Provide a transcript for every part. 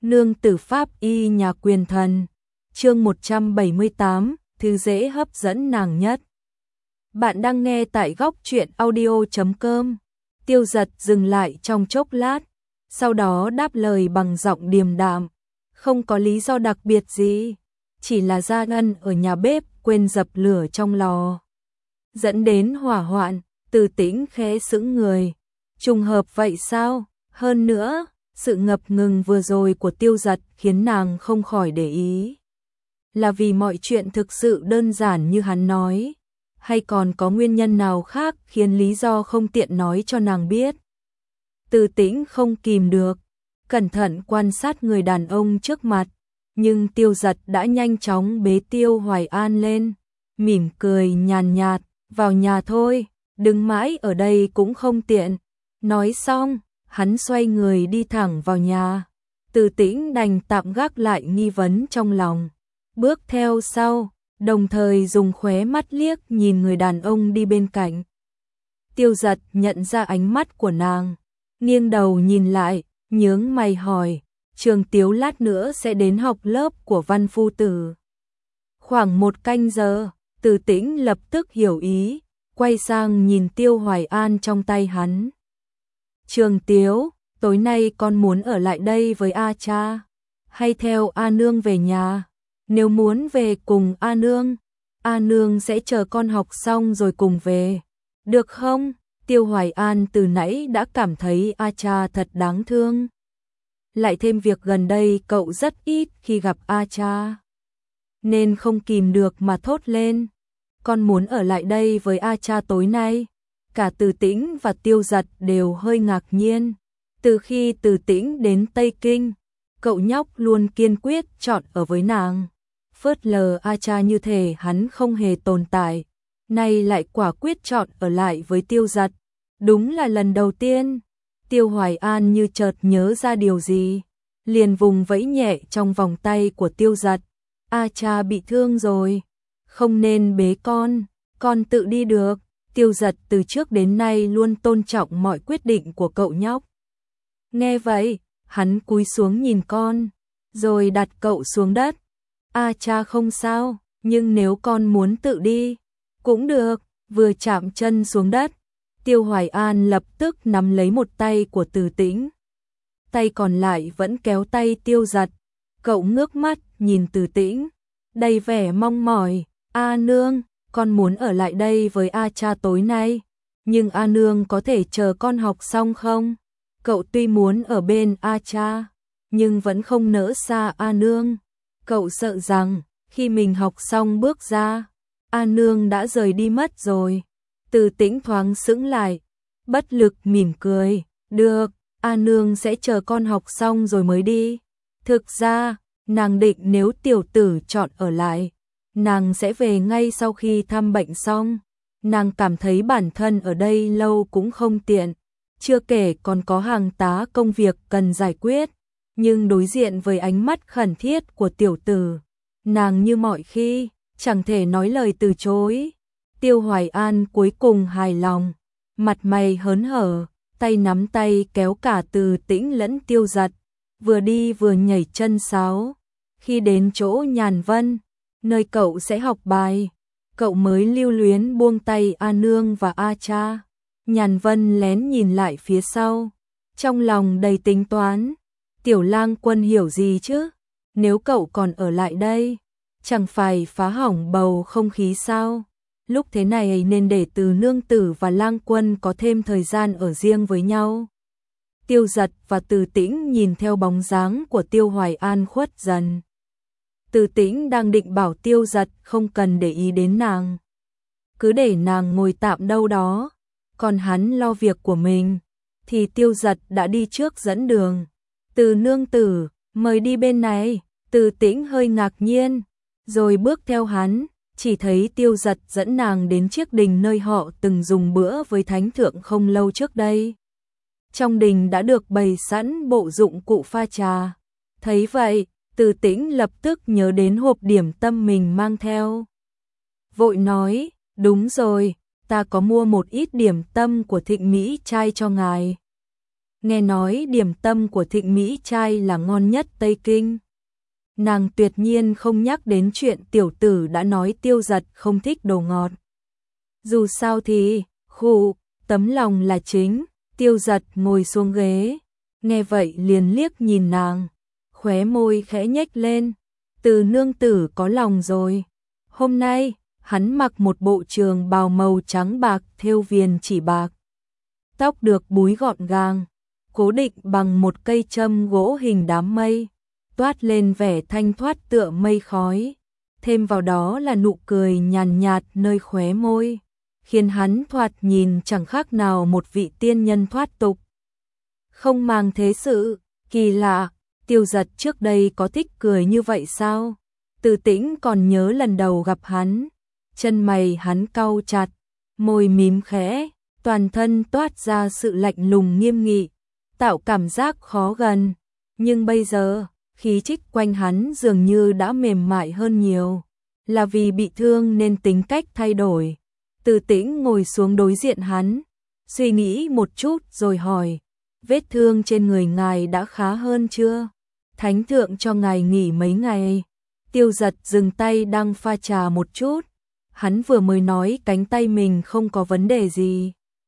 Nương tử pháp y nhà quyền thần. Chương 178, thứ dễ hấp dẫn nàng nhất. Bạn đang nghe tại góc truyện audio.com. Tiêu Giật dừng lại trong chốc lát, sau đó đáp lời bằng giọng điềm đạm, không có lý do đặc biệt gì, chỉ là Gia Ngân ở nhà bếp quên dập lửa trong lò, dẫn đến hỏa hoạn. Từ Tĩnh khẽ sững người, trùng hợp vậy sao? Hơn nữa, sự ngập ngừng vừa rồi của Tiêu Giật khiến nàng không khỏi để ý. Là vì mọi chuyện thực sự đơn giản như hắn nói, hay còn có nguyên nhân nào khác khiến lý do không tiện nói cho nàng biết? Từ Tĩnh không kìm được, cẩn thận quan sát người đàn ông trước mặt, nhưng Tiêu Giật đã nhanh chóng bế Tiêu Hoài An lên, mỉm cười nhàn nhạt, vào nhà thôi, đừng mãi ở đây cũng không tiện. Nói xong, hắn xoay người đi thẳng vào nhà. Từ Tĩnh đành tạm gác lại nghi vấn trong lòng, bước theo sau, đồng thời dùng khóe mắt liếc nhìn người đàn ông đi bên cạnh. Tiêu Giật nhận ra ánh mắt của nàng, nghiêng đầu nhìn lại, nhướng mày hỏi, Trường Tiếu lát nữa sẽ đến học lớp của Văn Phu Tử. Khoảng 1 canh giờ, Từ Tĩnh lập tức hiểu ý, quay sang nhìn Tiêu Hoài An trong tay hắn. Trường Tiếu, tối nay con muốn ở lại đây với A cha, hay theo A Nương về nhà? Nếu muốn về cùng A Nương sẽ chờ con học xong rồi cùng về, được không? Tiêu Hoài An từ nãy đã cảm thấy A cha thật đáng thương. Lại thêm việc gần đây cậu rất ít khi gặp A cha, nên không kìm được mà thốt lên, con muốn ở lại đây với A cha tối nay. Cả Từ Tĩnh và Tiêu Giật đều hơi ngạc nhiên. Từ khi Từ Tĩnh đến Tây Kinh, cậu nhóc luôn kiên quyết chọn ở với nàng, phớt lờ A cha như thể hắn không hề tồn tại. Nay lại quả quyết chọn ở lại với Tiêu Giật. Đúng là lần đầu tiên. Tiêu Hoài An như chợt nhớ ra điều gì, liền vùng vẫy nhẹ trong vòng tay của Tiêu Giật. A cha bị thương rồi, không nên bế con tự đi được. Tiêu Giật từ trước đến nay luôn tôn trọng mọi quyết định của cậu nhóc. Nghe vậy, hắn cúi xuống nhìn con, rồi đặt cậu xuống đất. A cha không sao, nhưng nếu con muốn tự đi, cũng được. Vừa chạm chân xuống đất, Tiêu Hoài An lập tức nắm lấy một tay của Từ Tĩnh, tay còn lại vẫn kéo tay Tiêu Giật. Cậu ngước mắt nhìn Từ Tĩnh, đầy vẻ mong mỏi. A Nương, con muốn ở lại đây với A cha tối nay, nhưng A Nương có thể chờ con học xong không? Cậu tuy muốn ở bên A cha, nhưng vẫn không nỡ xa A Nương. Cậu sợ rằng khi mình học xong bước ra, A Nương đã rời đi mất rồi. Từ Tĩnh thoáng sững lại, bất lực mỉm cười, được, A Nương sẽ chờ con học xong rồi mới đi. Thực ra, nàng định nếu tiểu tử chọn ở lại, nàng sẽ về ngay sau khi thăm bệnh xong. Nàng cảm thấy bản thân ở đây lâu cũng không tiện, chưa kể còn có hàng tá công việc cần giải quyết. Nhưng đối diện với ánh mắt khẩn thiết của tiểu tử, nàng như mọi khi, chẳng thể nói lời từ chối. Tiêu Hoài An cuối cùng hài lòng, mặt mày hớn hở, tay nắm tay kéo cả Từ Tĩnh lẫn Tiêu Giật, vừa đi vừa nhảy chân sáo. Khi đến chỗ Nhàn Vân, nơi cậu sẽ học bài, cậu mới lưu luyến buông tay A Nương và A cha. Nhàn Vân lén nhìn lại phía sau, trong lòng đầy tính toán. Tiểu Lang Quân hiểu gì chứ? Nếu cậu còn ở lại đây, chẳng phải phá hỏng bầu không khí sao? Lúc thế này nên để Từ nương tử và Lang Quân có thêm thời gian ở riêng với nhau. Tiêu Giật và Từ Tĩnh nhìn theo bóng dáng của Tiêu Hoài An khuất dần. Từ Tĩnh đang định bảo Tiêu Giật không cần để ý đến nàng, cứ để nàng ngồi tạm đâu đó, còn hắn lo việc của mình, thì Tiêu Giật đã đi trước dẫn đường. Từ nương tử, mời đi bên này. Từ Tĩnh hơi ngạc nhiên, rồi bước theo hắn, chỉ thấy Tiêu Giật dẫn nàng đến chiếc đình nơi họ từng dùng bữa với thánh thượng không lâu trước đây. Trong đình đã được bày sẵn bộ dụng cụ pha trà. Thấy vậy, Từ Tĩnh lập tức nhớ đến hộp điểm tâm mình mang theo, vội nói, đúng rồi, ta có mua một ít điểm tâm của Thịnh Mỹ trai cho ngài. nghe nói điểm tâm của Thịnh Mỹ trai là ngon nhất Tây Kinh. Nàng tuyệt nhiên không nhắc đến chuyện tiểu tử đã nói Tiêu Giật không thích đồ ngọt. Dù sao thì, tấm lòng là chính. Tiêu Giật ngồi xuống ghế, nghe vậy liền liếc nhìn nàng, khóe môi khẽ nhếch lên. Từ nương tử có lòng rồi. Hôm nay, hắn mặc một bộ trường bào màu trắng bạc thêu viền chỉ bạc. Tóc được búi gọn gàng, cố định bằng một cây châm gỗ hình đám mây, toát lên vẻ thanh thoát tựa mây khói. Thêm vào đó là nụ cười nhàn nhạt nơi khóe môi, khiến hắn thoạt nhìn chẳng khác nào một vị tiên nhân thoát tục. Không màng thế sự, kỳ lạ, Tiêu Giật trước đây có thích cười như vậy sao? Từ Tĩnh còn nhớ lần đầu gặp hắn, chân mày hắn cau chặt, môi mím khẽ, toàn thân toát ra sự lạnh lùng nghiêm nghị, tạo cảm giác khó gần. Nhưng bây giờ, khí chất quanh hắn dường như đã mềm mại hơn nhiều, là vì bị thương nên tính cách thay đổi. Từ Tĩnh ngồi xuống đối diện hắn, suy nghĩ một chút rồi hỏi, vết thương trên người ngài đã khá hơn chưa? Thánh thượng cho ngài nghỉ mấy ngày. Tiêu Giật dừng tay đang pha trà một chút, hắn vừa mới nói cánh tay mình không có vấn đề gì.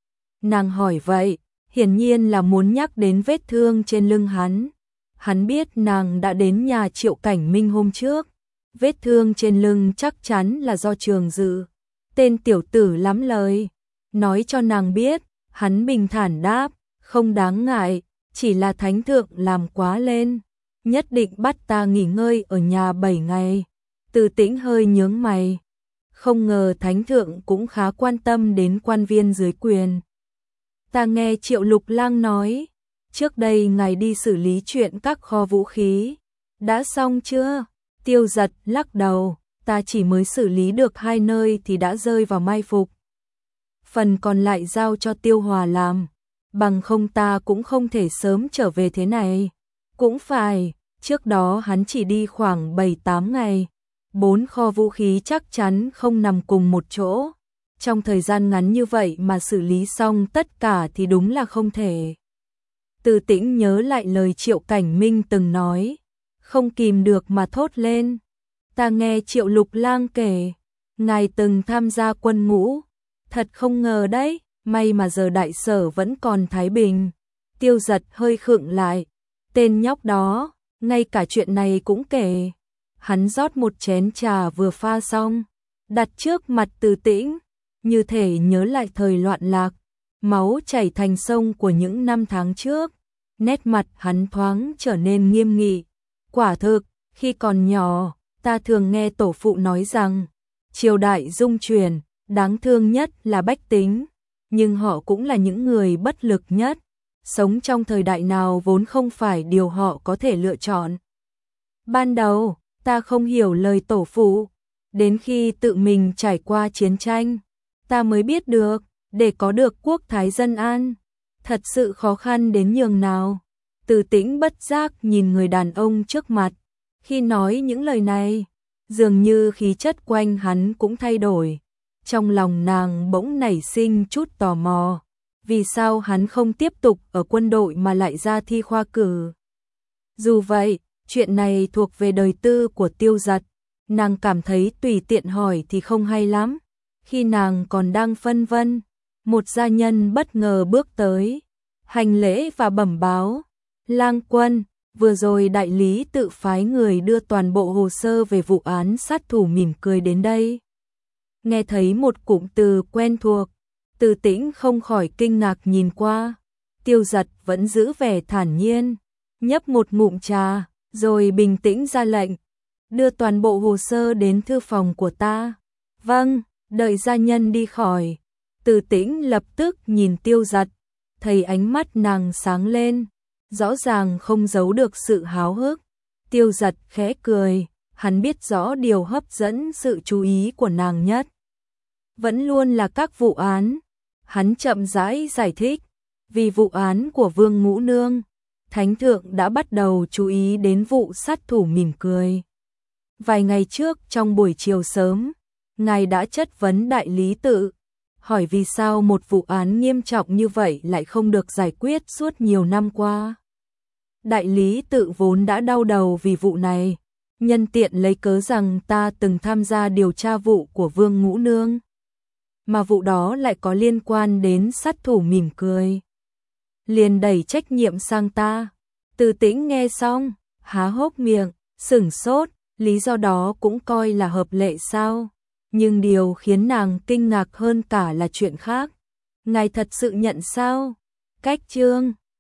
Nàng hỏi vậy, hiển nhiên là muốn nhắc đến vết thương trên lưng hắn. Hắn biết nàng đã đến nhà Triệu Cảnh Minh hôm trước, vết thương trên lưng chắc chắn là do Trường Dự. Tên tiểu tử lắm lời, nói cho nàng biết, hắn bình thản đáp, không đáng ngại, chỉ là thánh thượng làm quá lên, nhất định bắt ta nghỉ ngơi ở nhà 7 ngày. Từ Tĩnh hơi nhướng mày, không ngờ thánh thượng cũng khá quan tâm đến quan viên dưới quyền. Ta nghe Triệu Lục Lang nói, trước đây ngài đi xử lý chuyện các kho vũ khí, đã xong chưa? Tiêu Giật lắc đầu, ta chỉ mới xử lý được 2 nơi thì đã rơi vào mai phục. Phần còn lại giao cho Tiêu Hòa làm, bằng không ta cũng không thể sớm trở về thế này. Cũng phải, trước đó hắn chỉ đi khoảng 7-8 ngày, 4 kho vũ khí chắc chắn không nằm cùng một chỗ. Trong thời gian ngắn như vậy mà xử lý xong tất cả thì đúng là không thể. Từ Tĩnh nhớ lại lời Triệu Cảnh Minh từng nói, không kìm được mà thốt lên. Ta nghe Triệu Lục Lang kể, ngài từng tham gia quân ngũ, thật không ngờ đấy, may mà giờ đại sở vẫn còn thái bình. Tiêu Giật hơi khựng lại, tên nhóc đó, ngay cả chuyện này cũng kể. Hắn rót một chén trà vừa pha xong, đặt trước mặt Từ Tĩnh, như thể nhớ lại thời loạn lạc, máu chảy thành sông của những năm tháng trước. Nét mặt hắn thoáng trở nên nghiêm nghị. Quả thực, khi còn nhỏ, ta thường nghe tổ phụ nói rằng, triều đại dung chuyển, đáng thương nhất là bách tính, nhưng họ cũng là những người bất lực nhất, sống trong thời đại nào vốn không phải điều họ có thể lựa chọn. Ban đầu, ta không hiểu lời tổ phụ, đến khi tự mình trải qua chiến tranh, ta mới biết được, để có được quốc thái dân an, thật sự khó khăn đến nhường nào. Từ Tĩnh bất giác nhìn người đàn ông trước mặt, khi nói những lời này, dường như khí chất quanh hắn cũng thay đổi. Trong lòng nàng bỗng nảy sinh chút tò mò, vì sao hắn không tiếp tục ở quân đội mà lại ra thi khoa cử. Dù vậy, chuyện này thuộc về đời tư của Tiêu Giật, nàng cảm thấy tùy tiện hỏi thì không hay lắm. Khi nàng còn đang phân vân, một gia nhân bất ngờ bước tới, hành lễ và bẩm báo, Lang quân, vừa rồi đại lý tự phái người đưa toàn bộ hồ sơ về vụ án sát thủ mỉm cười đến đây. Nghe thấy một cụm từ quen thuộc, Từ Tĩnh không khỏi kinh ngạc nhìn qua. Tiêu Giật vẫn giữ vẻ thản nhiên, nhấp một ngụm trà, rồi bình tĩnh ra lệnh, đưa toàn bộ hồ sơ đến thư phòng của ta. Vâng, đợi gia nhân đi khỏi, Từ Tĩnh lập tức nhìn Tiêu Giật, thấy ánh mắt nàng sáng lên, rõ ràng không giấu được sự háo hức. Tiêu Giật khẽ cười, hắn biết rõ điều hấp dẫn sự chú ý của nàng nhất vẫn luôn là các vụ án. Hắn chậm rãi giải thích, vì vụ án của Vương Ngũ Nương, Thánh thượng đã bắt đầu chú ý đến vụ sát thủ mỉm cười. Vài ngày trước trong buổi chiều sớm, ngài đã chất vấn đại lý tự, hỏi vì sao một vụ án nghiêm trọng như vậy lại không được giải quyết suốt nhiều năm qua. Đại lý tự vốn đã đau đầu vì vụ này, nhân tiện lấy cớ rằng ta từng tham gia điều tra vụ của Vương Ngũ Nương, mà vụ đó lại có liên quan đến sát thủ mỉm cười, liền đẩy trách nhiệm sang ta. Từ Tĩnh nghe xong, há hốc miệng, sửng sốt, lý do đó cũng coi là hợp lệ sao? Nhưng điều khiến nàng kinh ngạc hơn cả là chuyện khác. Ngài thật sự nhận sao? Cách Trương